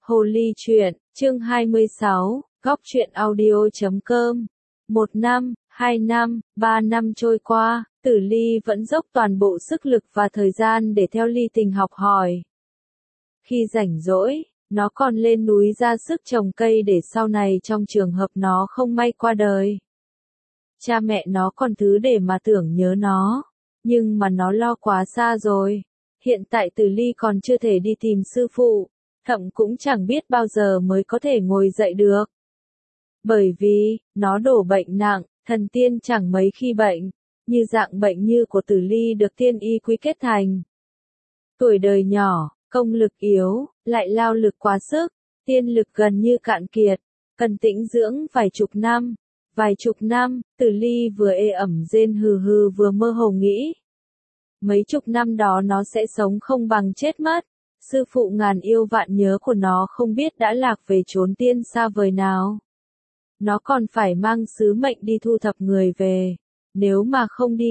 Hồ ly truyện, chương 26, góc truyện audio.com. 1 năm, 2 năm, 3 năm trôi qua, Tử Ly vẫn dốc toàn bộ sức lực và thời gian để theo Ly Tình học hỏi. Khi rảnh rỗi, nó còn lên núi ra sức trồng cây để sau này trong trường hợp nó không may qua đời. Cha mẹ nó còn thứ để mà tưởng nhớ nó, nhưng mà nó lo quá xa rồi. Hiện tại Tử Ly còn chưa thể đi tìm sư phụ, thậm cũng chẳng biết bao giờ mới có thể ngồi dậy được. Bởi vì, nó đổ bệnh nặng, thần tiên chẳng mấy khi bệnh, như dạng bệnh như của Tử Ly được tiên y quy kết thành. Tuổi đời nhỏ, công lực yếu, lại lao lực quá sức, tiên lực gần như cạn kiệt, cần tĩnh dưỡng vài chục năm. Vài chục năm, Tử Ly vừa ê ẩm rên hừ hừ vừa mơ hồ nghĩ. Mấy chục năm đó nó sẽ sống không bằng chết mất. Sư phụ ngàn yêu vạn nhớ của nó không biết đã lạc về chốn tiên xa vời nào. Nó còn phải mang sứ mệnh đi thu thập người về. Nếu mà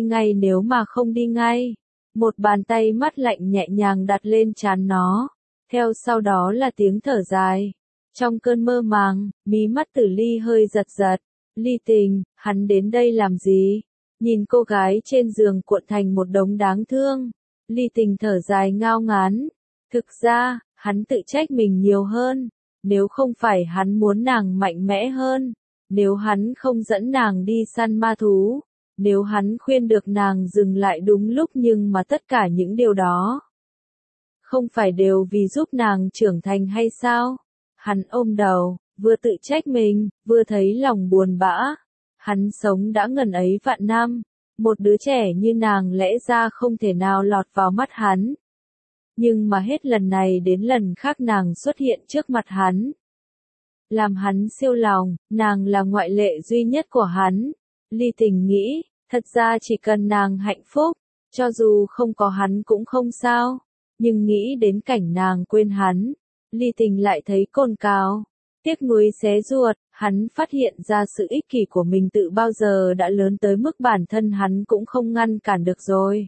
không đi ngay. Một bàn tay mắt lạnh nhẹ nhàng đặt lên trán nó. Theo sau đó là tiếng thở dài. Trong cơn mơ màng, mí mắt Tử Ly hơi giật giật. Ly Tình, hắn đến đây làm gì? Nhìn cô gái trên giường cuộn thành một đống đáng thương. Ly Tình thở dài ngao ngán. Thực ra, hắn tự trách mình nhiều hơn. Nếu không phải hắn muốn nàng mạnh mẽ hơn. Nếu hắn không dẫn nàng đi săn ma thú. Nếu hắn khuyên được nàng dừng lại đúng lúc, nhưng mà tất cả những điều đó không phải đều vì giúp nàng trưởng thành hay sao? Hắn ôm đầu, vừa tự trách mình, vừa thấy lòng buồn bã. Hắn sống đã ngần ấy vạn năm. Một đứa trẻ như nàng lẽ ra không thể nào lọt vào mắt hắn. Nhưng mà hết lần này đến lần khác nàng xuất hiện trước mặt hắn. Làm hắn siêu lòng, nàng là ngoại lệ duy nhất của hắn. Ly Tình nghĩ, thật ra chỉ cần nàng hạnh phúc, cho dù không có hắn cũng không sao. Nhưng nghĩ đến cảnh nàng quên hắn, Ly Tình lại thấy cồn cào. Tiếc nuối xé ruột, hắn phát hiện ra sự ích kỷ của mình tự bao giờ đã lớn tới mức bản thân hắn cũng không ngăn cản được rồi.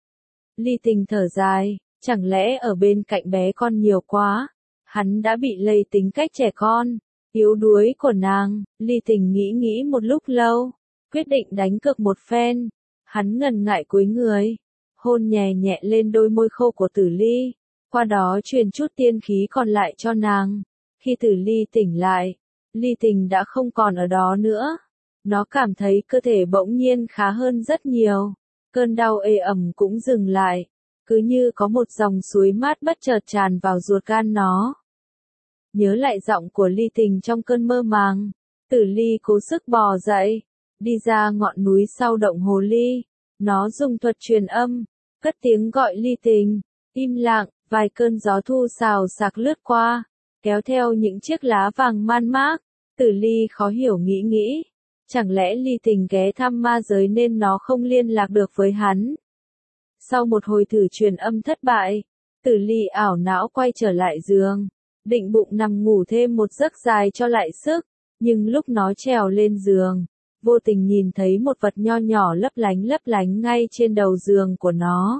Ly Tình thở dài, chẳng lẽ ở bên cạnh bé con nhiều quá, hắn đã bị lây tính cách trẻ con, yếu đuối của nàng. Ly Tình nghĩ một lúc lâu, quyết định đánh cược một phen. Hắn ngần ngại cúi người, hôn nhẹ nhẹ lên đôi môi khô của Tử Ly, qua đó truyền chút tiên khí còn lại cho nàng. Khi Tử Ly tỉnh lại, Ly Tình đã không còn ở đó nữa. Nó cảm thấy cơ thể bỗng nhiên khá hơn rất nhiều. Cơn đau ê ẩm cũng dừng lại. Cứ như có một dòng suối mát bất chợt tràn vào ruột gan nó. Nhớ lại giọng của Ly Tình trong cơn mơ màng, Tử Ly cố sức bò dậy, đi ra ngọn núi sau động hồ ly. Nó dùng thuật truyền âm, cất tiếng gọi Ly Tình. Im lặng, vài cơn gió thu xào xạc lướt qua, kéo theo những chiếc lá vàng man mác. Tử Ly khó hiểu nghĩ. Chẳng lẽ Ly Tình ghé thăm ma giới nên nó không liên lạc được với hắn? Sau một hồi thử truyền âm thất bại, Tử Ly ảo não quay trở lại giường, định bụng nằm ngủ thêm một giấc dài cho lại sức. Nhưng lúc nó trèo lên giường, vô tình nhìn thấy một vật nho nhỏ lấp lánh ngay trên đầu giường của nó.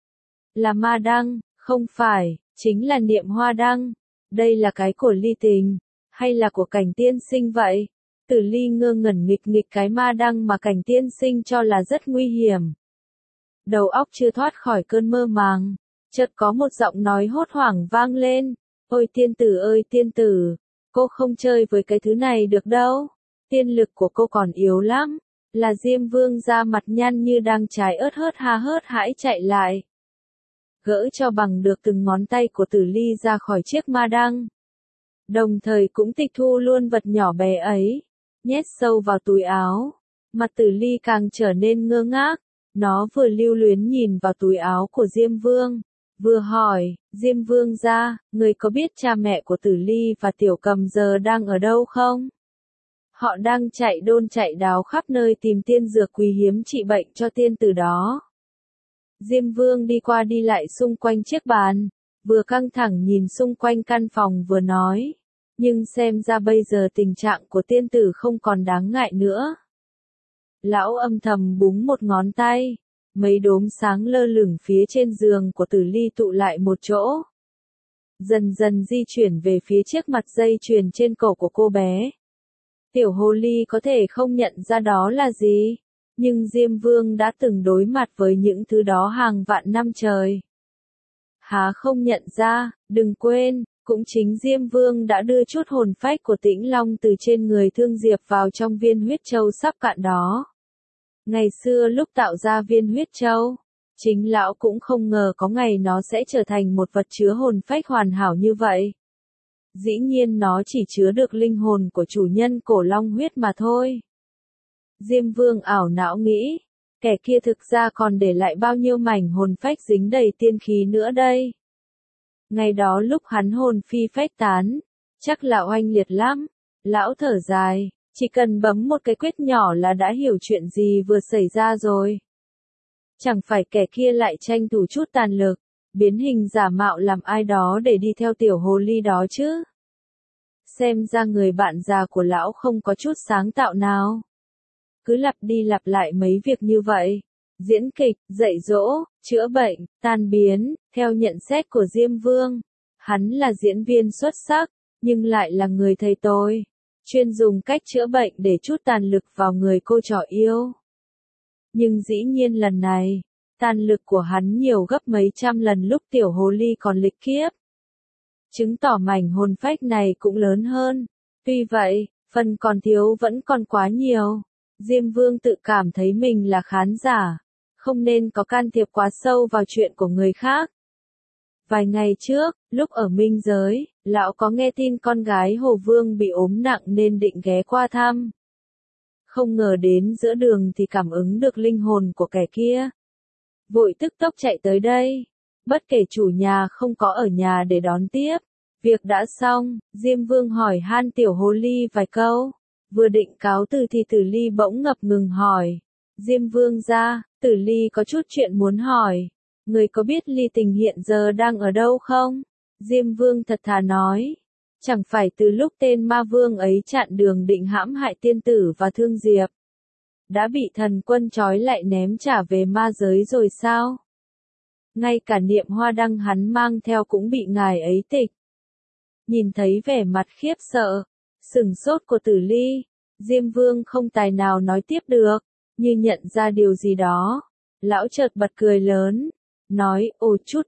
Là ma đăng, không phải, chính là Niệm Hoa đăng. Đây là cái của Ly Tình, hay là của Cảnh Tiên Sinh vậy? Tử Ly ngơ ngẩn nghịch cái ma đăng mà Cảnh Tiên Sinh cho là rất nguy hiểm. Đầu óc chưa thoát khỏi cơn mơ màng, chợt có một giọng nói hốt hoảng vang lên. Ôi tiên tử, cô không chơi với cái thứ này được đâu. Tiên lực của cô còn yếu lắm. Là Diêm Vương ra mặt nhăn như đang trái ớt hớt hãi chạy lại. Gỡ cho bằng được từng ngón tay của Tử Ly ra khỏi chiếc ma đăng. Đồng thời cũng tịch thu luôn vật nhỏ bé ấy, nhét sâu vào túi áo. Mặt Tử Ly càng trở nên ngơ ngác. Nó vừa lưu luyến nhìn vào túi áo của Diêm Vương, vừa hỏi, Diêm Vương gia, người có biết cha mẹ của Tử Ly và Tiểu Cầm giờ đang ở đâu không? Họ đang chạy đôn chạy đáo khắp nơi tìm tiên dược quý hiếm trị bệnh cho tiên tử đó. Diêm Vương đi qua đi lại xung quanh chiếc bàn, vừa căng thẳng nhìn xung quanh căn phòng vừa nói, nhưng xem ra bây giờ tình trạng của tiên tử không còn đáng ngại nữa. Lão âm thầm búng một ngón tay, mấy đốm sáng lơ lửng phía trên giường của Tử Ly tụ lại một chỗ. dần dần di chuyển về phía chiếc mặt dây chuyền trên cổ của cô bé. Tiểu hồ ly có thể không nhận ra đó là gì, nhưng Diêm Vương đã từng đối mặt với những thứ đó hàng vạn năm trời. Há không nhận ra, đừng quên, cũng chính Diêm Vương đã đưa chút hồn phách của Tĩnh Long từ trên người Thương Diệp vào trong viên huyết châu sắp cạn đó. Ngày xưa lúc tạo ra viên huyết châu, chính lão cũng không ngờ có ngày nó sẽ trở thành một vật chứa hồn phách hoàn hảo như vậy. Dĩ nhiên nó chỉ chứa được linh hồn của chủ nhân cổ long huyết mà thôi. Diêm Vương ảo não nghĩ, kẻ kia thực ra còn để lại bao nhiêu mảnh hồn phách dính đầy tiên khí nữa đây. Ngày đó lúc hắn hồn phi phách tán, chắc là oanh liệt lắm. Lão thở dài, chỉ cần bấm một cái quyết nhỏ là đã hiểu chuyện gì vừa xảy ra rồi. Chẳng phải kẻ kia lại tranh thủ chút tàn lực, biến hình giả mạo làm ai đó để đi theo tiểu hồ ly đó chứ. Xem ra người bạn già của lão không có chút sáng tạo nào. Cứ lặp đi lặp lại mấy việc như vậy. Diễn kịch, dạy dỗ, chữa bệnh, tan biến, theo nhận xét của Diêm Vương. Hắn là diễn viên xuất sắc, nhưng lại là người thầy tồi, chuyên dùng cách chữa bệnh để trút tàn lực vào người cô trò yêu. Nhưng dĩ nhiên lần này, tàn lực của hắn nhiều gấp mấy trăm lần lúc tiểu hồ ly còn lịch kiếp. Chứng tỏ mảnh hồn phách này cũng lớn hơn. Tuy vậy, phần còn thiếu vẫn còn quá nhiều. Diêm Vương tự cảm thấy mình là khán giả, không nên có can thiệp quá sâu vào chuyện của người khác. Vài ngày trước, lúc ở Minh Giới, lão có nghe tin con gái Hồ Vương bị ốm nặng nên định ghé qua thăm. Không ngờ đến giữa đường thì cảm ứng được linh hồn của kẻ kia. Vội tức tốc chạy tới đây. Bất kể chủ nhà không có ở nhà để đón tiếp. Việc đã xong, Diêm Vương hỏi han tiểu hồ ly vài câu. Vừa định cáo từ thì Tử Ly bỗng ngập ngừng hỏi. Diêm Vương ra, Tử Ly có chút chuyện muốn hỏi. Người có biết Ly Tình hiện giờ đang ở đâu không? Diêm Vương thật thà nói. Chẳng phải từ lúc tên ma vương ấy chặn đường định hãm hại tiên tử và Thương Diệp, đã bị thần quân trói lại ném trả về ma giới rồi sao? Ngay cả niệm hoa đăng hắn mang theo cũng bị ngài ấy tịch. Nhìn thấy vẻ mặt khiếp sợ, sửng sốt của Tử Ly, Diêm Vương không tài nào nói tiếp được, như nhận ra điều gì đó. Lão chợt bật cười lớn, nói, ồ chút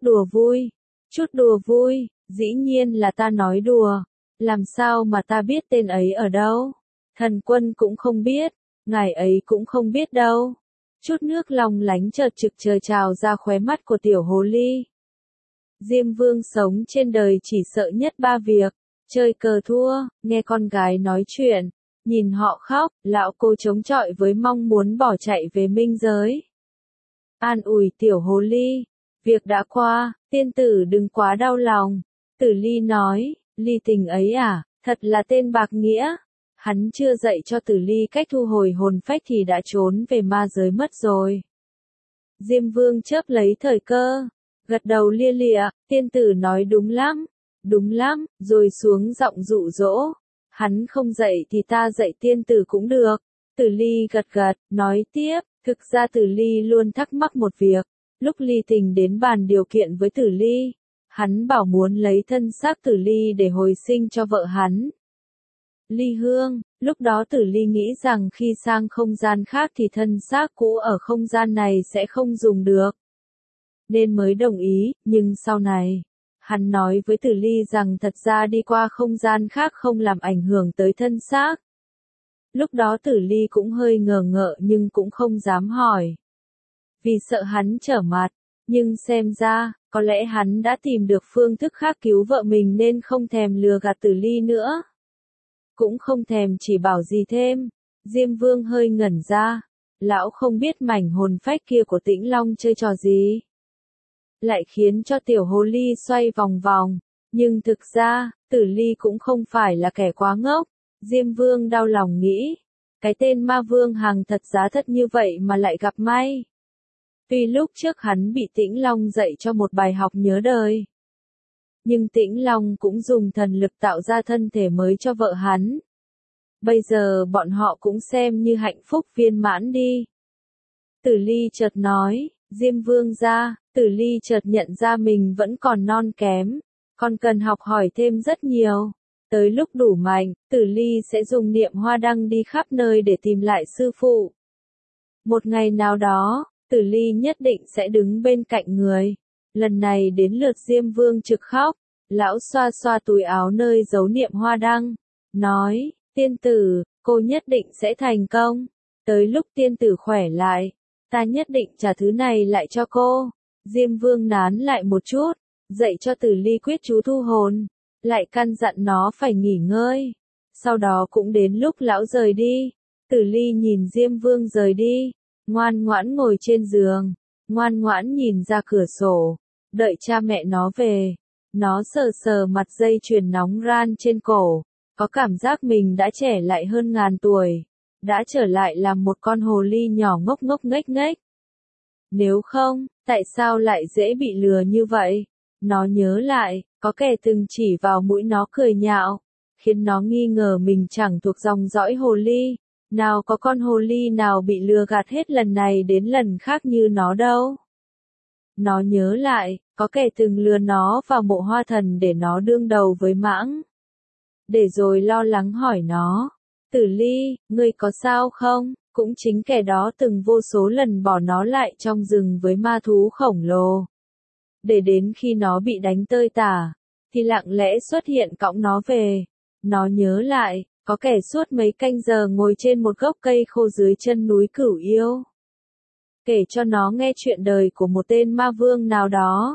đùa vui, dĩ nhiên là ta nói đùa, làm sao mà ta biết tên ấy ở đâu? Thần quân cũng không biết, ngài ấy cũng không biết đâu. Chút nước long lánh chợt trực trời trào ra khóe mắt của tiểu hồ ly. Diêm Vương sống trên đời chỉ sợ nhất ba việc, chơi cờ thua, nghe con gái nói chuyện, nhìn họ khóc, lão cô chống chọi với mong muốn bỏ chạy về Minh Giới. An ủi tiểu hồ ly, việc đã qua, tiên tử đừng quá đau lòng. Tử Ly nói, Ly Tình ấy à, thật là tên bạc nghĩa. Hắn chưa dạy cho Tử Ly cách thu hồi hồn phách thì đã trốn về ma giới mất rồi. Diêm Vương chớp lấy thời cơ, gật đầu lia lịa, tiên tử nói đúng lắm, rồi xuống giọng dụ dỗ. Hắn không dạy thì ta dạy tiên tử cũng được. Tử Ly gật gật, nói tiếp, thực ra Tử Ly luôn thắc mắc một việc. Lúc Ly Tình đến bàn điều kiện với Tử Ly, hắn bảo muốn lấy thân xác Tử Ly để hồi sinh cho vợ hắn. Ly Hương, lúc đó Tử Ly nghĩ rằng khi sang không gian khác thì thân xác cũ ở không gian này sẽ không dùng được, nên mới đồng ý, nhưng sau này, hắn nói với Tử Ly rằng thật ra đi qua không gian khác không làm ảnh hưởng tới thân xác. Lúc đó Tử Ly cũng hơi ngờ ngợ nhưng cũng không dám hỏi, vì sợ hắn trở mặt, nhưng xem ra, có lẽ hắn đã tìm được phương thức khác cứu vợ mình nên không thèm lừa gạt Tử Ly nữa. Cũng không thèm chỉ bảo gì thêm. Diêm Vương hơi ngẩn ra, lão không biết mảnh hồn phách kia của Tĩnh Long chơi trò gì, lại khiến cho tiểu hồ ly xoay vòng vòng, nhưng thực ra, Tử Ly cũng không phải là kẻ quá ngốc. Diêm Vương đau lòng nghĩ, cái tên ma vương hàng thật giá thật như vậy mà lại gặp may. Tuy lúc trước hắn bị Tĩnh Long dạy cho một bài học nhớ đời, nhưng Tĩnh Long cũng dùng thần lực tạo ra thân thể mới cho vợ hắn. Bây giờ bọn họ cũng xem như hạnh phúc viên mãn đi. Tử Ly chợt nói, Diêm Vương ra, Tử Ly chợt nhận ra mình vẫn còn non kém, còn cần học hỏi thêm rất nhiều. Tới lúc đủ mạnh, Tử Ly sẽ dùng niệm hoa đăng đi khắp nơi để tìm lại sư phụ. Một ngày nào đó, Tử Ly nhất định sẽ đứng bên cạnh người. Lần này đến lượt Diêm Vương trực khóc, lão xoa xoa túi áo nơi giấu niệm hoa đăng, nói, tiên tử, cô nhất định sẽ thành công. Tới lúc tiên tử khỏe lại, ta nhất định trả thứ này lại cho cô. Diêm Vương nán lại một chút, dạy cho Tử Ly quyết chú thu hồn, lại căn dặn nó phải nghỉ ngơi. Sau đó cũng đến lúc lão rời đi, Tử Ly nhìn Diêm Vương rời đi, ngoan ngoãn ngồi trên giường, ngoan ngoãn nhìn ra cửa sổ, đợi cha mẹ nó về. Nó sờ sờ mặt dây chuyền nóng ran trên cổ, có cảm giác mình đã trẻ lại hơn ngàn tuổi, đã trở lại làm một con hồ ly nhỏ ngốc ngốc nghếch nghếch. Nếu không, tại sao lại dễ bị lừa như vậy? Nó nhớ lại, có kẻ từng chỉ vào mũi nó cười nhạo, khiến nó nghi ngờ mình chẳng thuộc dòng dõi hồ ly. Nào có con hồ ly nào bị lừa gạt hết lần này đến lần khác như nó đâu. Nó nhớ lại, có kẻ từng lừa nó vào mộ hoa thần để nó đương đầu với mãng. Để rồi lo lắng hỏi nó, Tử Ly, ngươi có sao không? Cũng chính kẻ đó từng vô số lần bỏ nó lại trong rừng với ma thú khổng lồ. Để đến khi nó bị đánh tơi tả, thì lặng lẽ xuất hiện cõng nó về. Nó nhớ lại, có kẻ suốt mấy canh giờ ngồi trên một gốc cây khô dưới chân núi Cửu Yêu, kể cho nó nghe chuyện đời của một tên ma vương nào đó.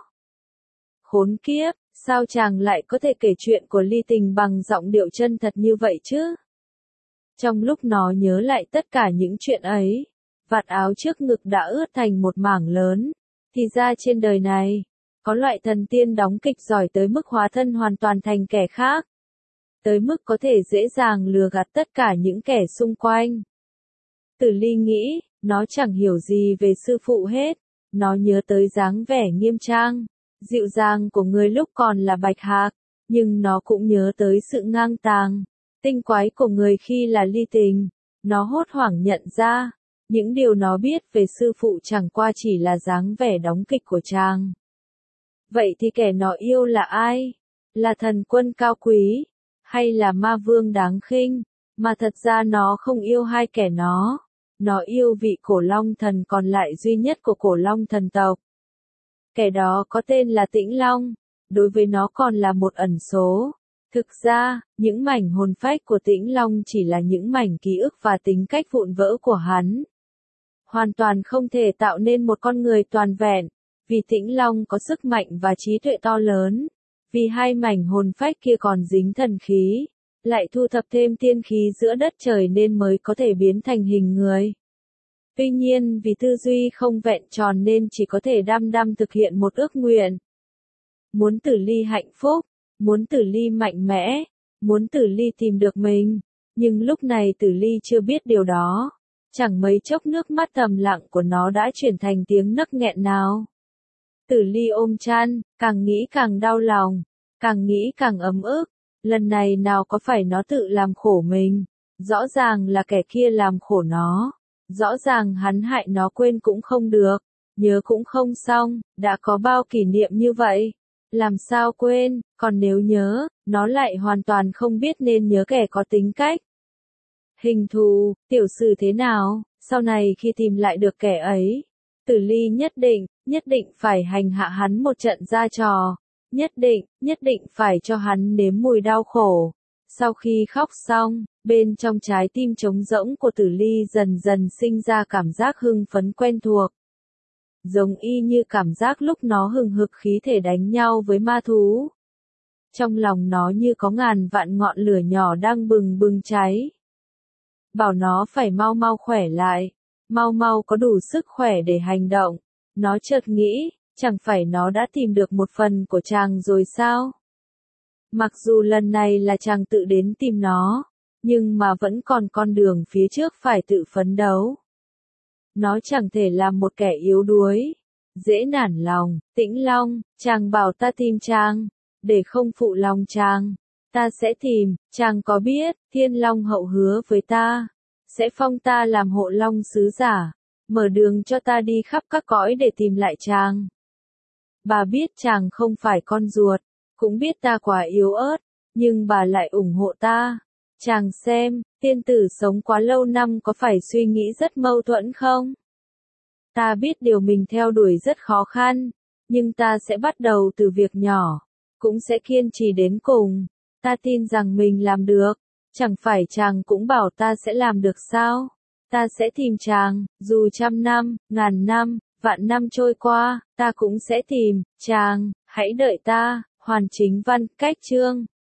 Khốn kiếp, sao chàng lại có thể kể chuyện của ly tình bằng giọng điệu chân thật như vậy chứ? Trong lúc nó nhớ lại tất cả những chuyện ấy, vạt áo trước ngực đã ướt thành một mảng lớn. Thì ra trên đời này, có loại thần tiên đóng kịch giỏi tới mức hóa thân hoàn toàn thành kẻ khác. Tới mức có thể dễ dàng lừa gạt tất cả những kẻ xung quanh. Tử Ly nghĩ, nó chẳng hiểu gì về sư phụ hết. Nó nhớ tới dáng vẻ nghiêm trang, dịu dàng của người lúc còn là Bạch Hạc, nhưng nó cũng nhớ tới sự ngang tàng, tinh quái của người khi là ly tình. Nó hốt hoảng nhận ra, những điều nó biết về sư phụ chẳng qua chỉ là dáng vẻ đóng kịch của chàng. Vậy thì kẻ nó yêu là ai? Là thần quân cao quý? Hay là ma vương đáng khinh? Mà thật ra nó không yêu hai kẻ nó. Nó yêu vị cổ long thần còn lại duy nhất của cổ long thần tộc. Kẻ đó có tên là Tĩnh Long. Đối với nó còn là một ẩn số. Thực ra, những mảnh hồn phách của Tĩnh Long chỉ là những mảnh ký ức và tính cách vụn vỡ của hắn. Hoàn toàn không thể tạo nên một con người toàn vẹn. Vì Tĩnh Long có sức mạnh và trí tuệ to lớn. Vì hai mảnh hồn phách kia còn dính thần khí. Lại thu thập thêm tiên khí giữa đất trời nên mới có thể biến thành hình người. Tuy nhiên vì tư duy không vẹn tròn nên chỉ có thể đăm đăm thực hiện một ước nguyện. Muốn Tử Ly hạnh phúc, muốn Tử Ly mạnh mẽ, muốn Tử Ly tìm được mình. Nhưng lúc này Tử Ly chưa biết điều đó. Chẳng mấy chốc nước mắt thầm lặng của nó đã chuyển thành tiếng nấc nghẹn nào. Tử Ly ôm chăn, càng nghĩ càng đau lòng, càng nghĩ càng ấm ức. Lần này nào có phải nó tự làm khổ mình, rõ ràng là kẻ kia làm khổ nó, rõ ràng hắn hại nó quên cũng không được, nhớ cũng không xong, đã có bao kỷ niệm như vậy, làm sao quên, còn nếu nhớ, nó lại hoàn toàn không biết nên nhớ kẻ có tính cách. Hình thù, tiểu sử thế nào, sau này khi tìm lại được kẻ ấy, Tử Ly nhất định phải hành hạ hắn một trận ra trò. Nhất định phải cho hắn nếm mùi đau khổ. Sau khi khóc xong, bên trong trái tim trống rỗng của Tử Ly dần dần sinh ra cảm giác hưng phấn quen thuộc. Giống y như cảm giác lúc nó hừng hực khí thể đánh nhau với ma thú. Trong lòng nó như có ngàn vạn ngọn lửa nhỏ đang bừng bừng cháy. Bảo nó phải mau mau khỏe lại, mau mau có đủ sức khỏe để hành động. Nó chợt nghĩ, chẳng phải nó đã tìm được một phần của chàng rồi sao? Mặc dù lần này là chàng tự đến tìm nó, nhưng mà vẫn còn con đường phía trước phải tự phấn đấu. Nó chẳng thể làm một kẻ yếu đuối, dễ nản lòng. Tĩnh Long, chàng bảo ta tìm chàng, để không phụ lòng chàng. Ta sẽ tìm, chàng có biết, Thiên Long hậu hứa với ta, sẽ phong ta làm hộ long sứ giả, mở đường cho ta đi khắp các cõi để tìm lại chàng. Bà biết chàng không phải con ruột, cũng biết ta quá yếu ớt, nhưng bà lại ủng hộ ta. Chàng xem, tiên tử sống quá lâu năm có phải suy nghĩ rất mâu thuẫn không? Ta biết điều mình theo đuổi rất khó khăn, nhưng ta sẽ bắt đầu từ việc nhỏ, cũng sẽ kiên trì đến cùng. Ta tin rằng mình làm được, chẳng phải chàng cũng bảo ta sẽ làm được sao? Ta sẽ tìm chàng, dù 100 năm, 1000 năm, vạn năm trôi qua, ta cũng sẽ tìm chàng, hãy đợi ta. Hoàn Chính Văn, Cách Chương